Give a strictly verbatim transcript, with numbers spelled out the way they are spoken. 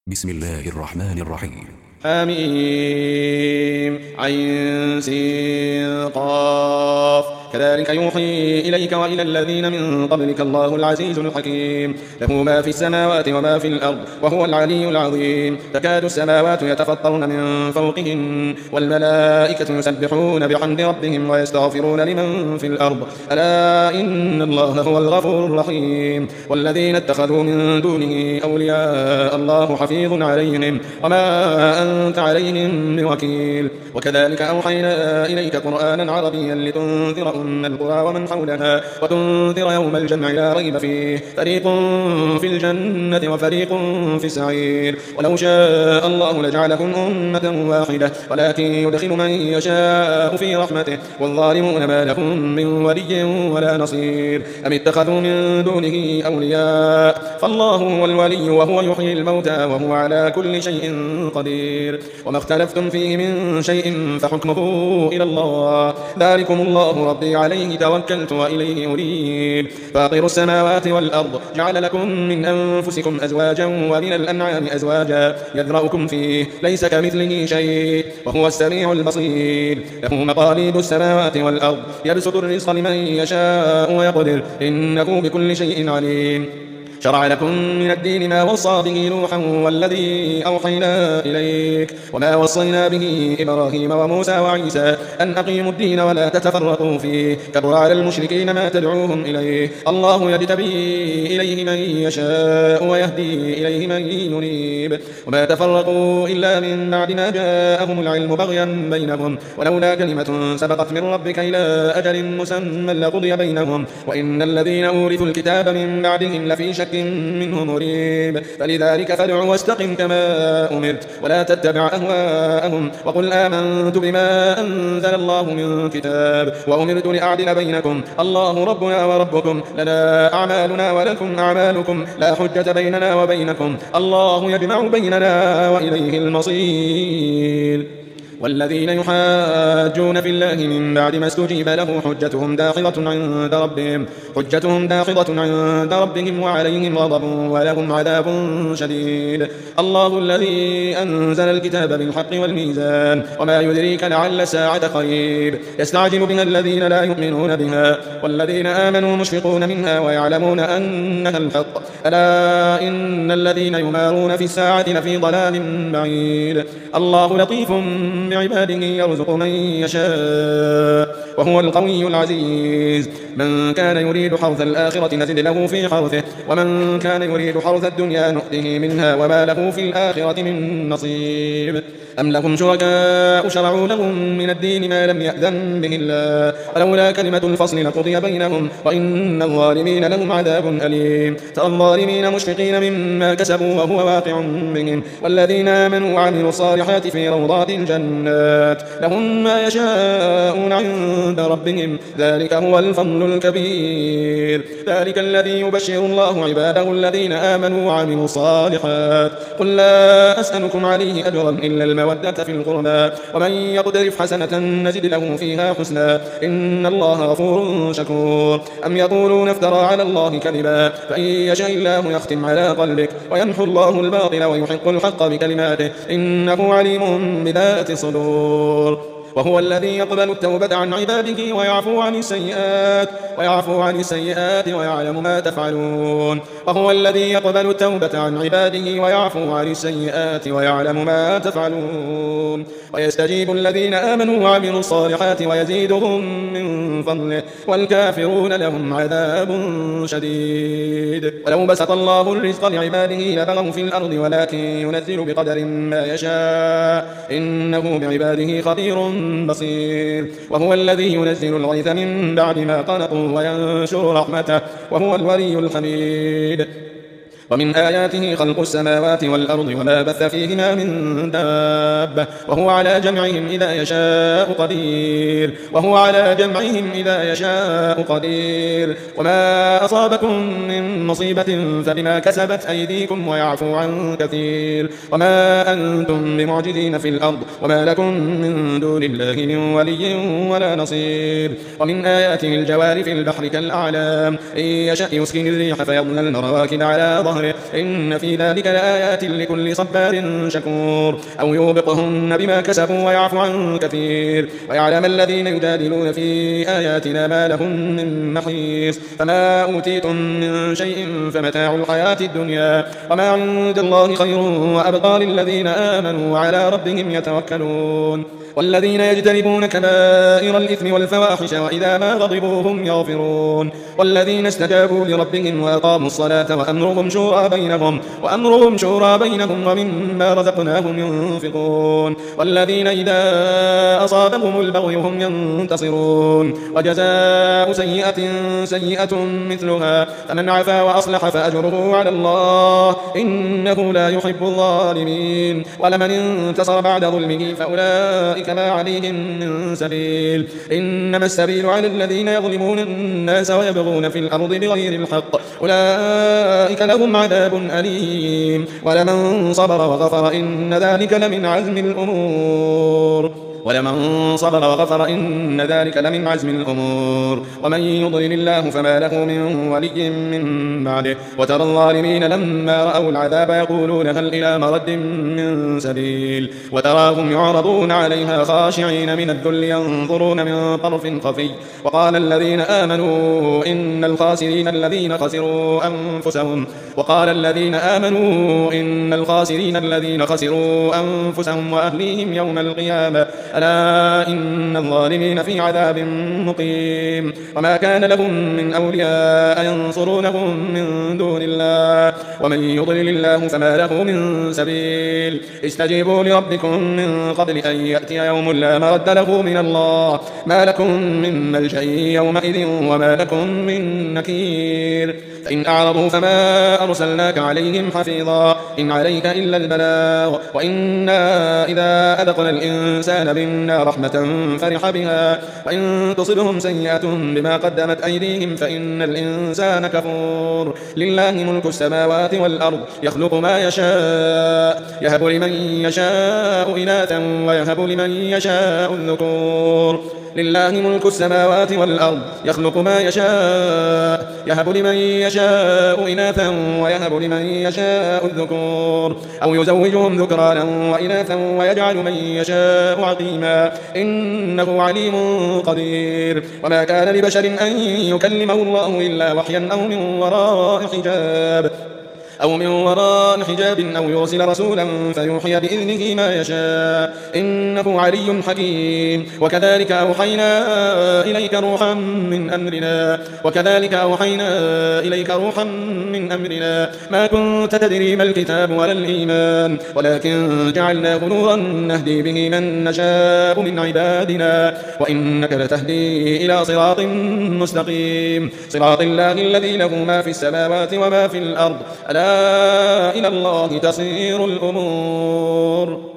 بسم الله الرحمن الرحيم. حميم عين سين قاف كذلك يوحي إليك وإلى الذين من قبلك الله العزيز الحكيم له ما في السماوات وما في الأرض وهو العلي العظيم تكاد السماوات يتفطرن من فوقهن والملائكة يسبحون بحمد ربهم ويستغفرون لمن في الأرض ألا إن الله هو الغفور الرحيم والذين اتخذوا من دونه أولياء الله حفيظ عليهم وما أنت عليهم بوكيل وكذلك أوحينا إليك قرآنا عربيا لتنذر أم القرى ومن حولها وتنذر يوم الجمع لا ريب فيه فريق في الجنة وفريق في السعير ولو شاء الله لجعلكم أمة واحدة ولكن يدخل من يشاء في رحمته والظالمون ما لهم من ولي ولا نصير أم اتخذوا من دونه أولياء فالله هو الولي وهو يحيي الموتى وهو على كل شيء قدير وما اختلفتم فيه من شيء فحكمه إلى الله ذلكم الله ربي عليه توكلت وإليه أنيب فاطر السماوات والأرض جعل لكم من أنفسكم أزواجا ومن الأنعام أزواجا يذرأكم فيه ليس كمثله شيء وهو السميع البصير له مقاليد السماوات والأرض يبسط الرزق لمن يشاء ويقدر إنه بكل شيء عليم شرع لكم من الدين ما وصى به نوحا والذي أوحينا إليك وما وصينا به إبراهيم وموسى وعيسى أن أقيموا الدين ولا تتفرقوا فيه كبر على المشركين ما تدعوهم إليه الله يجتبي إليه من يشاء ويهدي إليه من ينيب وما تفرقوا إلا من بعد ما جاءهم العلم بغيا بينهم ولولا كلمة سبقت من ربك إلى أجل مسمى لقضي بينهم وإن الذين أورثوا الكتاب من بعدهم لفي شك منه مريب فلذلك فادع واستقم كما أمرت ولا تتبع أهواءهم وقل آمنت بما أنزل الله من كتاب وأمرت لأعدل بينكم الله ربنا وربكم لنا أعمالنا ولكم أعمالكم لا حجة بيننا وبينكم الله يجمع بيننا وإليه المصير والذين يحاجون في الله من بعد ما استجيب له حجتهم داحضة عند ربهم حجتهم داحضة عند ربهم وعليهم غضب ولهم عذاب شديد الله الذي أنزل الكتاب بالحق والميزان وما يدريك لعل الساعة قريب يستعجل بها الذين لا يؤمنون بها والذين آمنوا مشفقون منها ويعلمون أنها الحق ألا إن الذين يمارون في الساعة لفي ضلال بعيد الله لطيف بعباده يرزق من يشاء وهو القوي العزيز من كان يريد حرث الآخرة نزد له في حرثه ومن كان يريد حرث الدنيا نؤته منها وما له في الآخرة من نصيب أم لهم شركاء شرعوا لهم من الدين ما لم يأذن به الله ولولا كلمة الفصل لقضي بينهم وإن الظالمين لهم عذاب أليم ترى الظالمين مشفقين مما كسبوا وهو واقع بهم والذين آمنوا وعملوا الصالحات في روضات الجنات لهم ما يشاءون عند ربهم ذلك هو الفضل الكبير ذلك الذي يبشر الله عباده الذين آمنوا وعملوا الصالحات قل لا أسألكم عليه أجرا إلا المودة في القربى ومن يقترف حسنة نزد له فيها حسنا إن الله غفور شكور أم يقولون افترى على الله كذبا فإن يشاء الله يختم على قلبك ويمحو الله الباطل ويحق الحق بكلماته إنه عليم بذات الصدور وهو الذي يقبل التوبة عن عباده ويعفو عن السيئات ويعفو عن السيئات ويعلم ما تفعلون وهو الذي يقبل التوبة عن عباده ويعفو عن السيئات ويعلم ما تفعلون ويستجيب الذين آمنوا وعملوا الصالحات ويزيدهم من فضله والكافرون لهم عذاب شديد ولو بسط الله الرزق لعباده لبغوا في الأرض ولكن ينزل بقدر ما يشاء إنه بعباده خبير بصير وهو الذي ينزل الغيث من بعد ما قنطوا وينشر رحمته وهو الولي الحميد ومن آياته خلق السماوات والأرض وما بث فيهما من دابة وهو على جمعهم إذا يشاء قدير وهو على جمعهم إذا يشاء قدير وما أصابكم من مصيبة فبما كسبت أيديكم ويعفو عن كثير وما أنتم بمعجزين في الأرض وما لكم من دون الله من ولي ولا نصير ومن آياته الجوار في البحر كالأعلام إن يشأ يسكن الريح فيظللن رواكد على ظهره ظهره إن في ذلك لآيات لكل صبار شكور أو يوبقهن بما كسبوا ويعفو عن كثير ويعلم الذين يجادلون في آياتنا ما لهم من محيص فما أوتيتم من شيء فمتاع الحياة الدنيا وما عند الله خير وأبقى للذين آمنوا وعلى ربهم يتوكلون والذين يجتنبون كبائر الإثم والفواحش وإذا ما غضبوا هم يغفرون والذين استجابوا لربهم وأقاموا الصلاة وأمرهم شورى بينهم وأمرهم شورى بينهم ومما رزقناهم ينفقون والذين إذا أصابهم البغي هم ينتصرون وجزاء سيئة سيئة مثلها فمن عفا وأصلح فأجره على الله إنه لا يحب الظالمين ولمن انتصر بعد ظلمه فأولئك ما عليهم من سبيل إنما السبيل على الذين يظلمون الناس ويبغون في الأرض بغير الحق أولئك لهم عذاب أليم ولمن صبر وغفر إن ذلك لمن عزم الأمور ولمن صبر وغفر إن ذلك لمن عزم الأمور ومن يضلل الله فما له من ولي من بعده وترى الظالمين لما رأوا العذاب يقولون هل إلى مرد من سبيل وتراهم يعرضون عليها خاشعين من الذل ينظرون من طرف خفي وقال الذين آمنوا إن الخاسرين الذين خسروا أنفسهم وقال الذين آمنوا إن الخاسرين الذين خسروا أنفسهم وأهليهم يوم القيامة ألا إن الظالمين في عذاب مقيم وما كان لهم من أولياء ينصرونهم من دون الله ومن يضلل الله فما له من سبيل استجيبوا لربكم من قبل أن يأتي يوم لا مرد له من الله ما لكم من ملجأ يومئذ وما لكم من نكير فإن أعرضوا فما أرسلناك عليهم حفيظا إن عليك إلا البلاغ وإنا إذا أذقنا الإنسان منا رحمة فرح بها وإن تصبهم سيئة بما قدمت أيديهم فإن الإنسان كفور لله ملك السماوات والأرض يخلق ما يشاء يهب لمن يشاء إناثا ويهب لمن يشاء الذكور لله ملك السماوات والأرض يخلق ما يشاء يهب لمن يشاء إناثا ويهب لمن يشاء الذكور أو يزوجهم ذكرانا وإناثا ويجعل من يشاء عقيما إنه عليم قدير وما كان لبشر أن يكلمه الله إلا وحيا أو من وراء حجاب أو من وراء حجاب أو يرسل رسولا فيوحي بإذنه ما يشاء إنه علي حكيم وكذلك أوحينا إليك روحا من أمرنا وكذلك أوحينا إليك روحا من أمرنا ما كنت تدري ما الكتاب ولا الإيمان ولكن جعلناه نورا نهدي به من نشاء من عبادنا وإنك لتهدي إلى صراط مستقيم صراط الله الذي له ما في السماوات وما في الأرض ألا إلى الله تصير الأمور